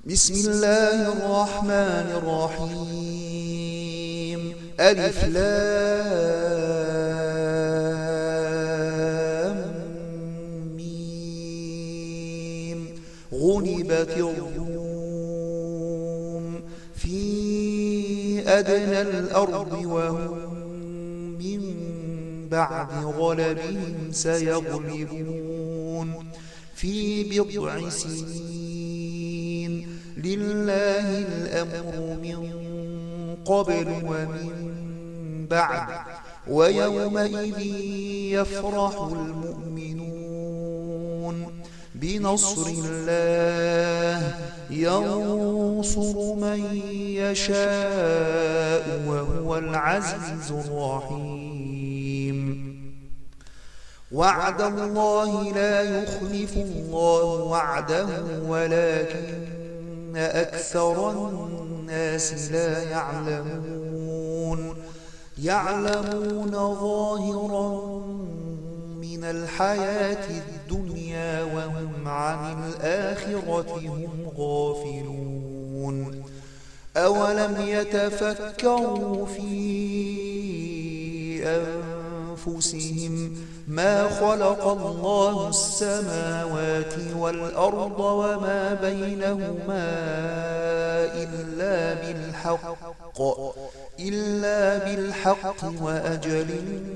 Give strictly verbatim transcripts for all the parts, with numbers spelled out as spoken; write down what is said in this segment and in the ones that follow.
بسم الله الرحمن الرحيم. ألف لام ميم. غلبت الروم في أدنى الأرض وهم من بعد غلبهم سيغلبون في بضع سنين. لله الأمر من قبل ومن بعد ويومئذ يفرح المؤمنون بنصر الله ينصر من يشاء وهو العزيز الرحيم. وعد الله لا يخلف الله وعده ولكن أكثر الناس لا يعلمون. يعلمون ظاهرا من الحياة الدنيا وهم عن الآخرة هم غافلون. أولم يتفكروا في أنفسهم ما خلق الله السماوات والأرض وما بينهما إلا بالحق إلا بالحق وأجل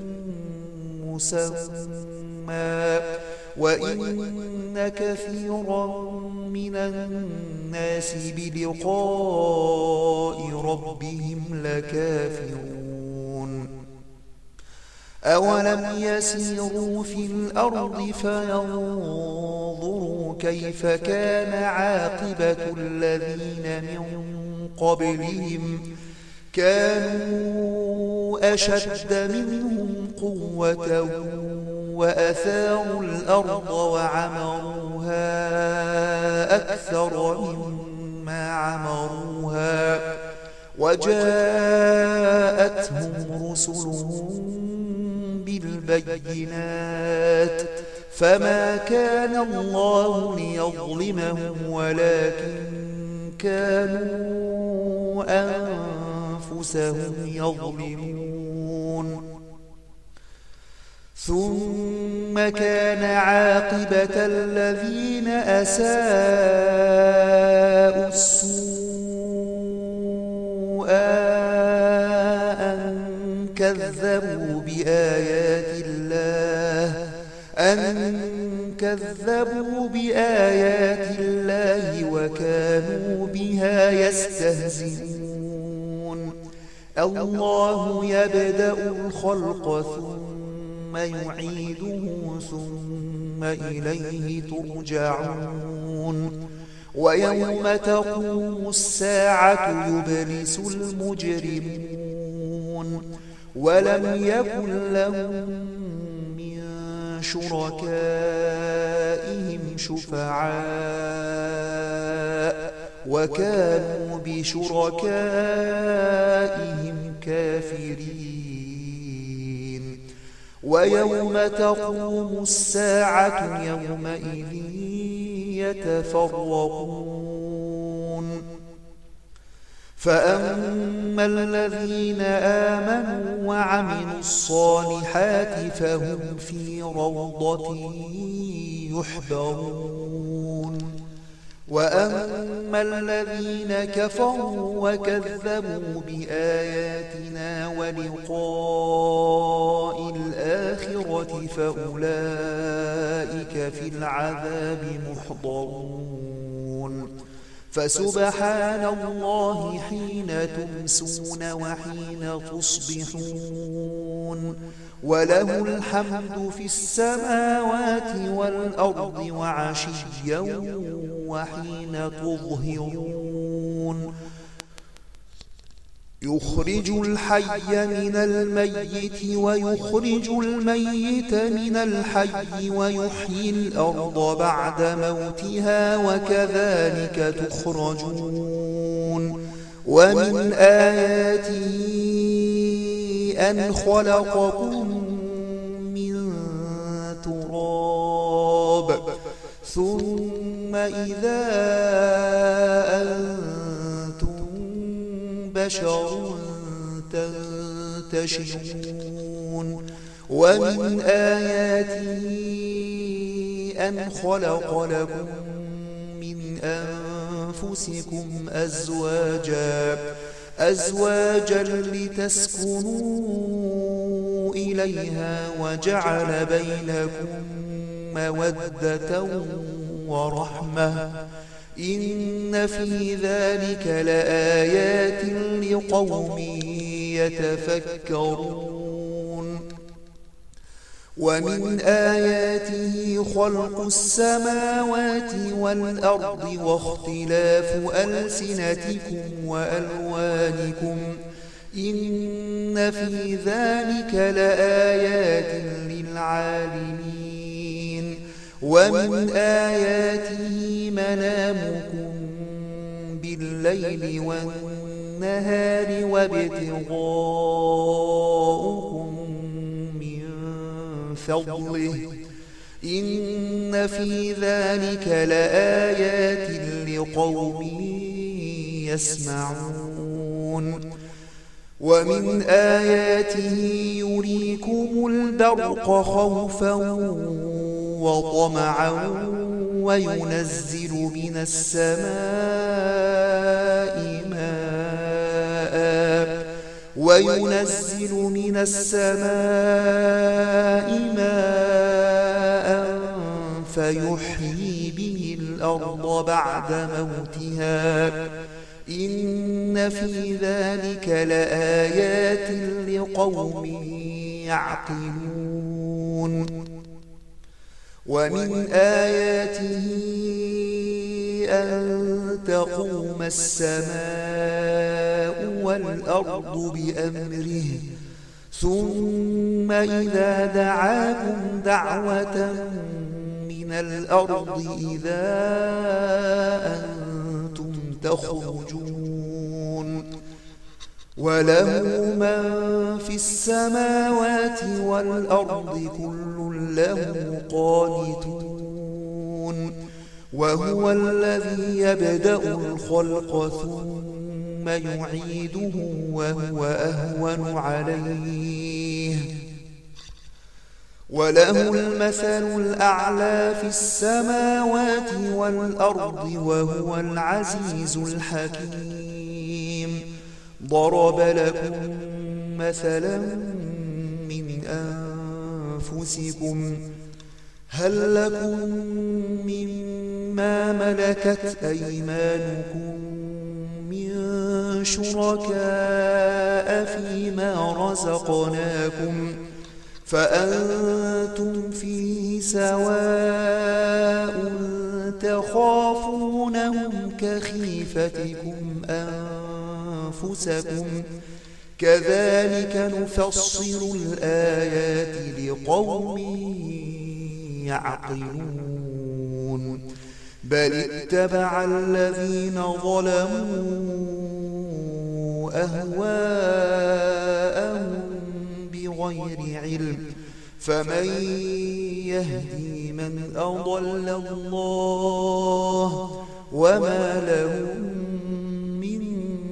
مسمى وإن كثيرا من الناس بلقاء ربهم لكافرون. أولم يسيروا في الأرض فينظروا كيف كان عاقبة الذين من قبلهم كانوا أشد منهم قوة وأثاروا الأرض وعمروها أكثر مما عمروها وجاءتهم رسلهم بالبينات فما كان الله ليظلمهم ولكن كانوا أنفسهم يظلمون. ثم كان عاقبة الذين أساءوا السوء أن كذبوا بآيات الله أن كذبوا بآيات الله وكانوا بها يستهزئون. الله يبدأ الخلق ثم يعيده ثم إليه ترجعون. ويوم تقوم الساعة يبلس المجرمون ولم يكن لهم من شركائهم شفعاء وكانوا بشركائهم كافرين. ويوم تقوم الساعة يومئذ يتفرقون. فأما الذين آمنوا وعملوا الصالحات فهم في روضة يحبرون. وأما الذين كفروا وكذبوا بآياتنا ولقاء الآخرة فأولئك في العذاب محضرون. فسبحان الله حين تمسون وحين تصبحون وله الحمد في السماوات والأرض وعشيا وحين تظهرون. يخرج الحي من الميت ويخرج الميت من الحي ويحيي الأرض بعد موتها وكذلك تخرجون. ومن آياته أن خلقكم من تراب ثم ثم إذا أنتم بشر تنتشرون ومن آياته أن خلق لكم من أنفسكم أزواجا أزواجا لتسكنوا إليها وجعل بينكم مودة ورحمة إن في ذلك لآيات لقوم يتفكرون ومن آياته خلق السماوات والأرض واختلاف ألسنتكم وألوانكم إن في ذلك لآيات للعالمين ومن آياته منامكم بالليل والنهار وابتغاؤكم من فضله إن في ذلك لآيات لقوم يسمعون ومن آياته يريكم البرق خوفا وطمعا وينزل من السماء ماء وينزل من السماء ماء فيحيي به الأرض بعد موتها إن في ذلك لآيات لقوم يعقلون ومن آياته أن تقوم السماء والأرض بأمره ثم إذا دعاكم دعوة من الأرض إذا أنتم تخرجون وله من في السماوات والأرض كل له قانتون وهو الذي يبدأ الخلق ثم يعيده وهو أهون عليه وله المثل الأعلى في السماوات والأرض وهو العزيز الحكيم ضرب لكم مثلا من أنفسكم هل لكم مما ملكت أيمانكم من شركاء فيما رزقناكم فأنتم فيه سواء تخافونهم كخيفتكم أنفسكم كذلك نفصل الآيات لقوم يعقلون بل اتبع الذين ظلموا أهواءهم بغير علم فمن يهدي من أضل الله وما لهم من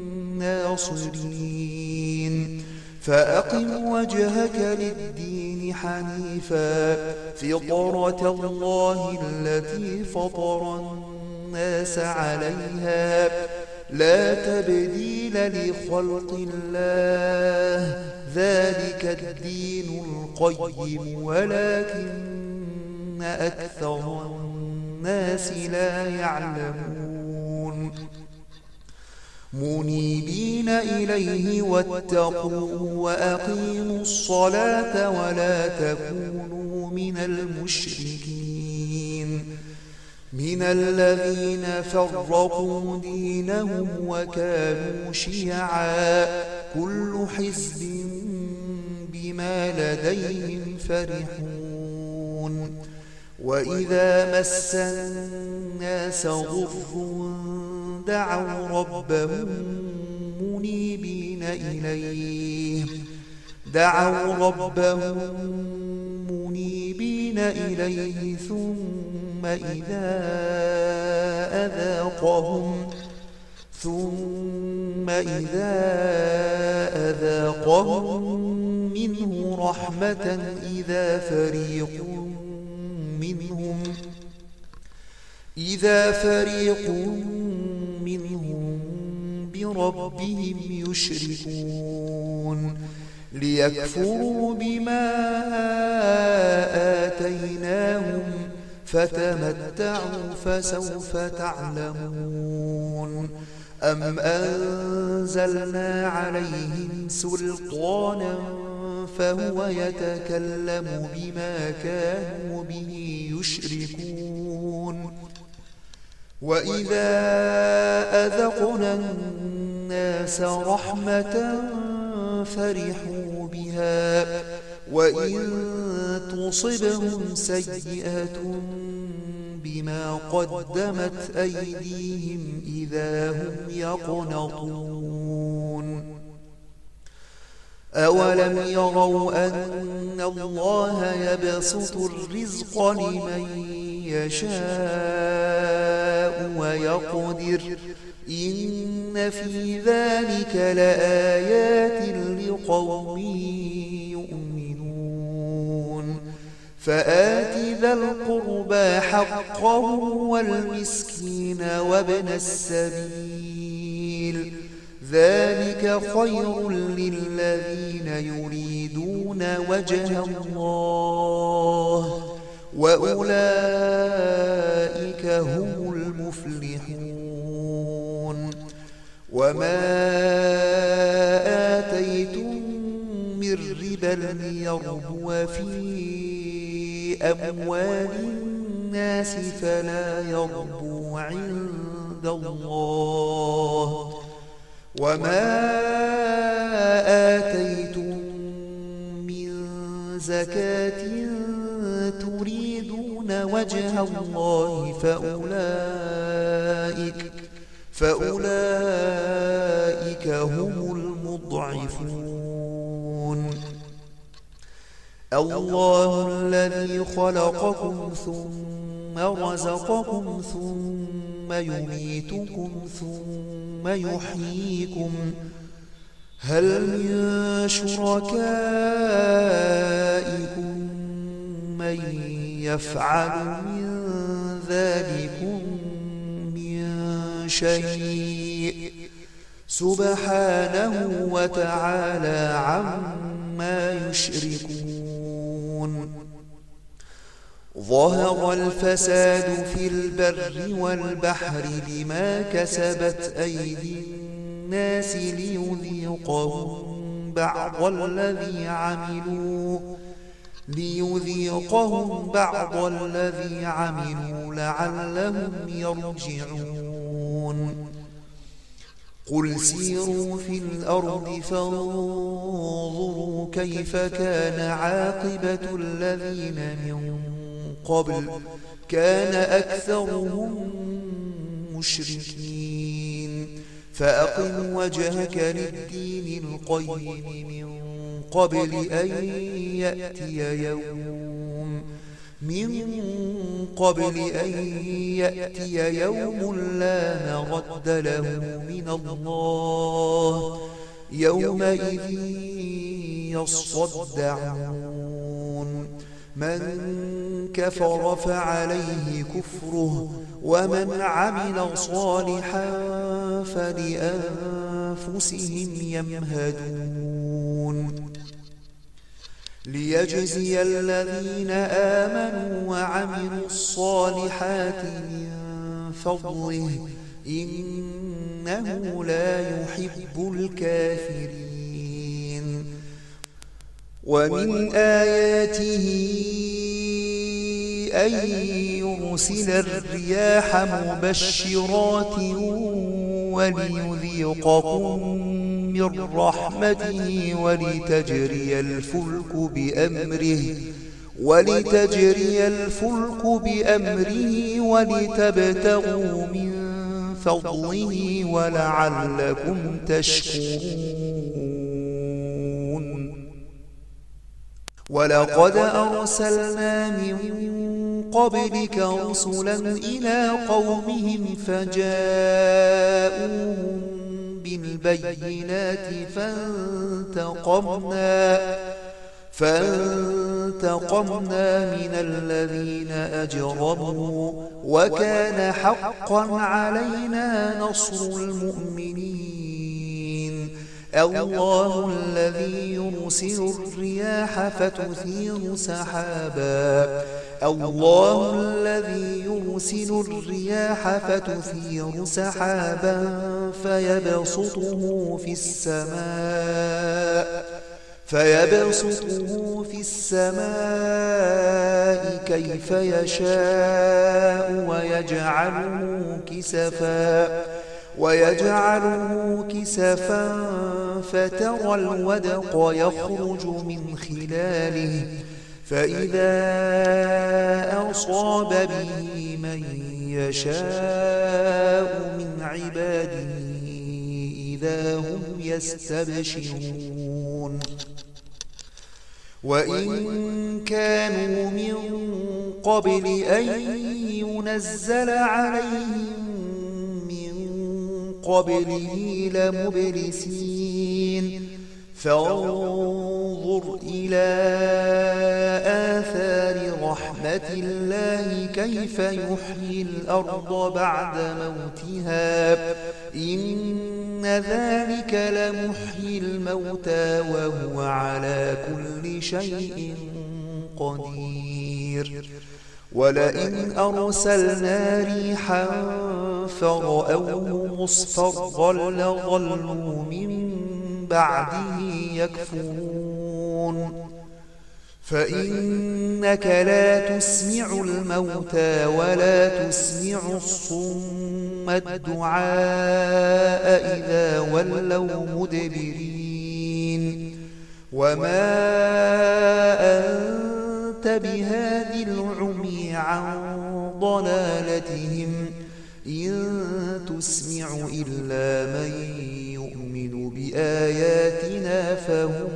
ناصرين فأقم وجهك للدين حنيفا فطرة الله التي فطر الناس عليها لا تبديل لخلق الله ذلك الدين القيم ولكن أكثر الناس لا يعلمون منيبين إليه واتقوا وأقيموا الصلاة ولا تكونوا من المشركين من الذين فرقوا دينهم وكانوا شيعا كل حزب بما لديهم فرحون وإذا مس الناس ضر دعوا ربهم منيبين إليه دعوا ربهم منيبين إليه ثم إذا أذاقهم ثم إذا أذاقهم منه رحمة إذا فريق منهم إذا فريق منهم بربهم يشركون ليكفروا بما آتيناهم فتمتعوا فسوف تعلمون أم أنزلنا عليهم سلطانا فهو يتكلم بما كانوا به يشركون وإذا أذقنا الناس رحمة فرحوا بها وإن تصبهم سيئة بما قدمت أيديهم إذا هم يقنطون أولم يروا أن الله يبسط الرزق لمن يشاء ويقدر إن في ذلك لآيات لقوم يؤمنون فآت ذا القربى حقه والمسكين وابن السبيل ذلك خير للذين يريدون وجه الله وأولئك هم المفلحون وما آتيتم من ربا ليربو في أموال الناس فلا يربو عند الله وما آتيتم من زكاة تريدون وجه الله فأولئك فأولئك هم المضعفون الله الذي خلقكم ثم رزقكم ثم يميتكم ثم يحييكم هل من شركائكم من يفعل من ذلكم من شيء سبحانه وتعالى عما يشركون ظهر الفساد في البر والبحر بما كسبت أيدي الناس ليذيقهم بعض الذي عملوا ليذيقهم بعض الذي عملوا لعلهم يرجعون قل سيروا في الأرض فانظروا كيف كان عاقبة الذين من قبل كان أكثرهم مشركين فأقم وجهك للدين القيم من قبل أن يأتي يوم من قبل أن يأتي يوم لا مرد له من الله يومئذ يصدعون من كفر فعليه كفره ومن عمل صالحا فلأنفسهم يمهدون ليجزي الذين آمنوا وعملوا الصالحات من فضله إنه لا يحب الكافرين ومن آياته أن يرسل الرياح مبشرات وليذيقكم من رحمته ولتجري الفلك بأمره ولتجري الفلك بأمره ولتبتغوا من فضله ولعلكم تشكرون ولقد أرسلنا من قبلك رسلا إلى قومهم فجاءوهم بالبينات فانتقمنا فانتقمنا من الذين أجرموا وكان حقا علينا نصر المؤمنين. الله الذي يرسل الرياح فتثير سحابا الله الذي يرسل الرياح فتثير سحابا فيبسطه في السماء فيبسطه في السماء كيف يشاء ويجعله كسفا ويجعله كسفا فترى الودق يخرج من خلاله فإذا أصاب به من يشاء من عباده إذا هم يستبشرون. وإن كانوا من قبل أن ينزل عليهم قبله لمبلسين فانظر إلى آثار رحمة الله كيف يحيي الأرض بعد موتها إن ذلك لمحيي الموتى وهو على كل شيء قدير. ولئن أرسلنا ريحا فرأوه مصفرا لظلوا من بعده يكفرون فإنك لا تسمع الموتى ولا تسمع الصم الدعاء إذا ولوا مدبرين وما أنت بهادي العمي عن ضلالتهم إن تسمع إلا من يؤمن بآياتنا فهم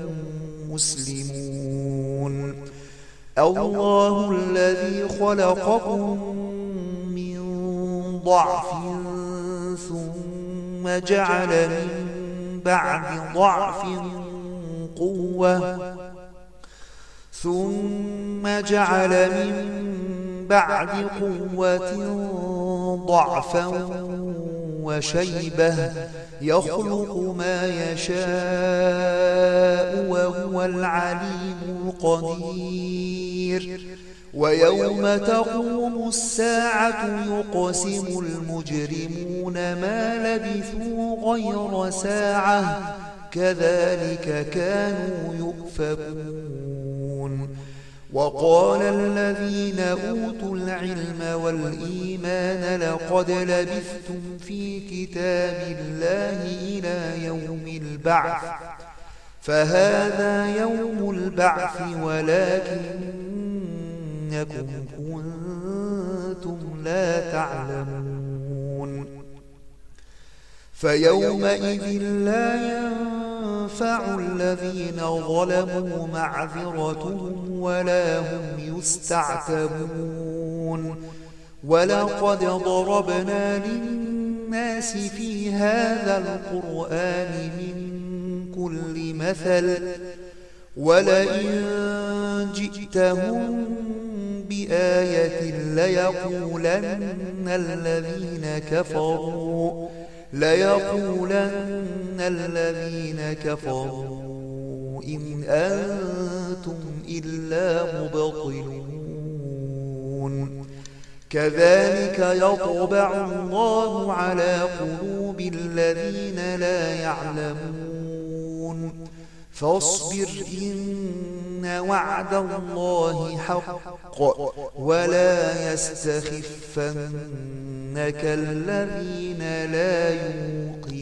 مسلمون. الله الذي خلقكم من ضعف ثم جعل من بعد ضعف قوة ثم جعل من بعد قوة ضعفا وشيبة يخلق ما يشاء وهو العليم القدير. ويوم تقوم الساعة يقسم المجرمون ما لبثوا غير ساعة كذلك كانوا يؤفكون. وقال الذين أوتوا العلم والإيمان لقد لبثتم في كتاب الله إلى يوم البعث فهذا يوم البعث ولكنكم كنتم لا تعلمون. فيومئذ لا ينفع الذين ظلموا معذرتهم ولا هم يستعتبون. ولقد ضربنا للناس في هذا القرآن من كل مثل ولئن جئتهم بآية ليقولن الذين كفروا ليقولن الذين كفروا إن أنتم إلا مبطلون. كذلك يطبع الله على قلوب الذين لا يعلمون. فاصبر إن وعد الله حق ولا يستخفنك الذين لا يوقنون.